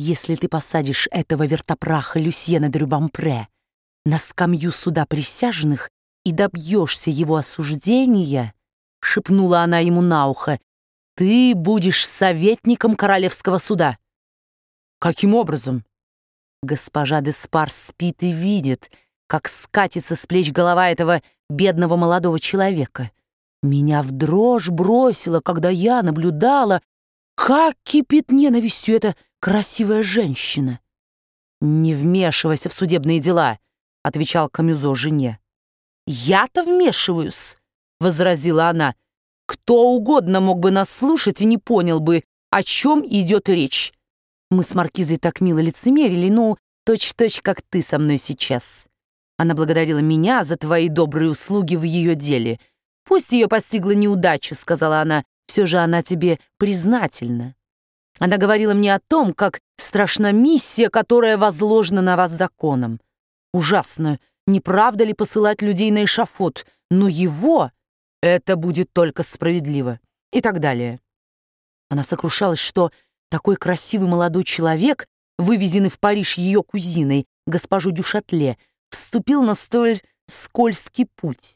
Если ты посадишь этого вертопраха Люсьена де Рубампре на скамью суда присяжных и добьешься его осуждения, — шепнула она ему на ухо, — ты будешь советником королевского суда. Каким образом? Госпожа Деспар спит и видит, как скатится с плеч голова этого бедного молодого человека. Меня в дрожь бросило, когда я наблюдала, как кипит ненавистью эта красивая женщина. «Не вмешивайся в судебные дела», — отвечал Камюзо жене. «Я-то вмешиваюсь», — возразила она. «Кто угодно мог бы нас слушать и не понял бы, о чем идет речь. Мы с маркизой так мило лицемерили, ну, точь-в-точь, как ты со мной сейчас. Она благодарила меня за твои добрые услуги в ее деле. Пусть ее постигла неудача, — сказала она, — все же она тебе признательна. Она говорила мне о том, как страшна миссия, которая возложена на вас законом. Ужасно, не правда ли посылать людей на эшафот? Но его это будет только справедливо». И так далее. Она сокрушалась, что такой красивый молодой человек, вывезенный в Париж ее кузиной, госпожу Дюшатле, вступил на столь скользкий путь.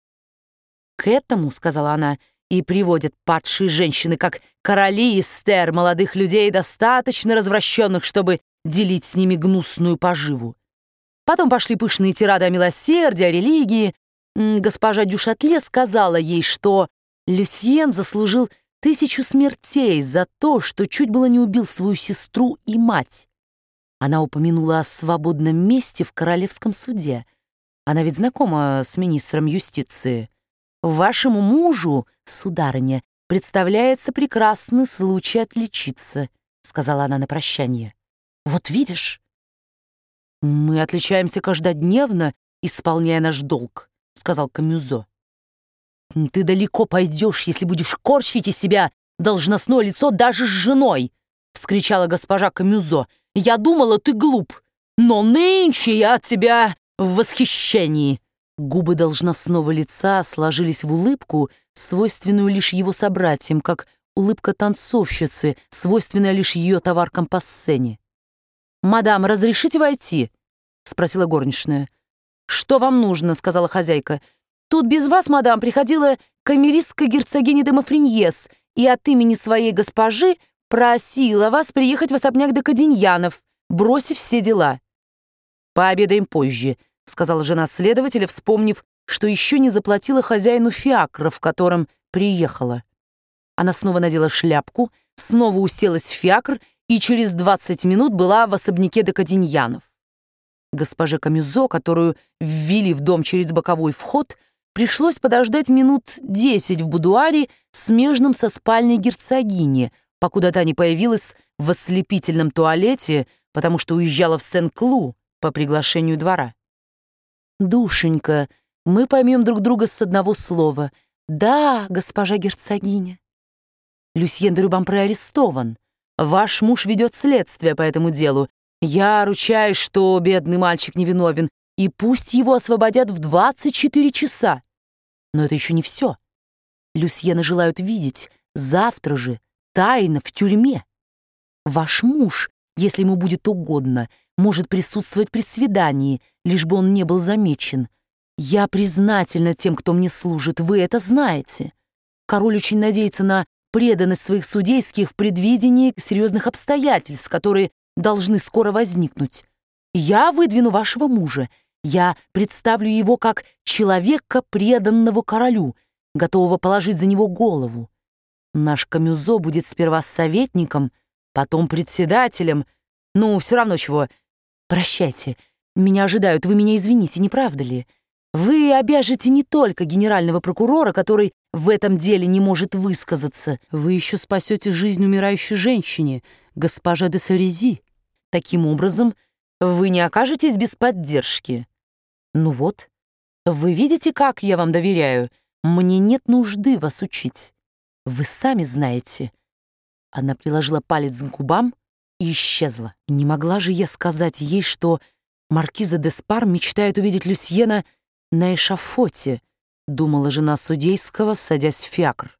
«К этому, — сказала она, — и приводят падшие женщины, как короли Эстер, молодых людей, достаточно развращенных, чтобы делить с ними гнусную поживу». Потом пошли пышные тирады о милосердии, о религии. Госпожа Дюшатле сказала ей, что Люсьен заслужил 1000 смертей за то, что чуть было не убил свою сестру и мать. Она упомянула о свободном месте в королевском суде. Она ведь знакома с министром юстиции. «Вашему мужу, сударыня, представляется прекрасный случай отличиться», — сказала она на прощание. «Вот видишь, мы отличаемся каждодневно, исполняя наш долг», — сказал Камюзо. «Ты далеко пойдешь, если будешь корчить из себя должностное лицо даже с женой», — вскричала госпожа Камюзо. «Я думала, ты глуп, но нынче я от тебя в восхищении». Губы должностного лица сложились в улыбку, свойственную лишь его собратьям, как улыбка танцовщицы, свойственная лишь ее товаркам по сцене. «Мадам, разрешите войти?» — спросила горничная. «Что вам нужно?» — сказала хозяйка. «Тут без вас, мадам, приходила камеристка герцогиня де Мафриньес и от имени своей госпожи просила вас приехать в особняк де Каденьянов, бросив все дела». «Пообедаем позже», — сказала жена следователя, вспомнив, что еще не заплатила хозяину фиакра, в котором приехала. Она снова надела шляпку, снова уселась в фиакр и через 20 минут была в особняке де Каденьянов. Госпоже Камюзо, которую ввели в дом через боковой вход, пришлось подождать минут 10 в будуаре, смежном со спальней герцогини, покуда та не появилась в ослепительном туалете, потому что уезжала в Сен-Клу по приглашению двора. «Душенька, мы поймем друг друга с одного слова. Да, госпожа герцогиня. Люсьен де Рубампре арестован. Ваш муж ведет следствие по этому делу. Я ручаюсь, что бедный мальчик невиновен, и пусть его освободят в 24 часа. Но это еще не все. Люсьена желают видеть завтра же, тайно, в тюрьме. Ваш муж, если ему будет угодно, может присутствовать при свидании, лишь бы он не был замечен. Я признательна тем, кто мне служит, вы это знаете. Король очень надеется на преданность своих судейских в предвидении серьезных обстоятельств, которые должны скоро возникнуть. Я выдвину вашего мужа. Я представлю его как человека, преданного королю, готового положить за него голову. Наш Камюзо будет сперва советником, потом председателем. Ну, все равно чего. Прощайте, меня ожидают, вы меня извините, не правда ли? Вы обяжете не только генерального прокурора, который в этом деле не может высказаться, вы еще спасете жизнь умирающей женщине, госпоже де Сарези. Таким образом, вы не окажетесь без поддержки. Ну вот, вы видите, как я вам доверяю. Мне нет нужды вас учить. Вы сами знаете». Она приложила палец к губам и исчезла. Не могла же я сказать ей, что маркиза Деспар мечтает увидеть Люсьена на эшафоте, думала жена судейского, садясь в фиакр.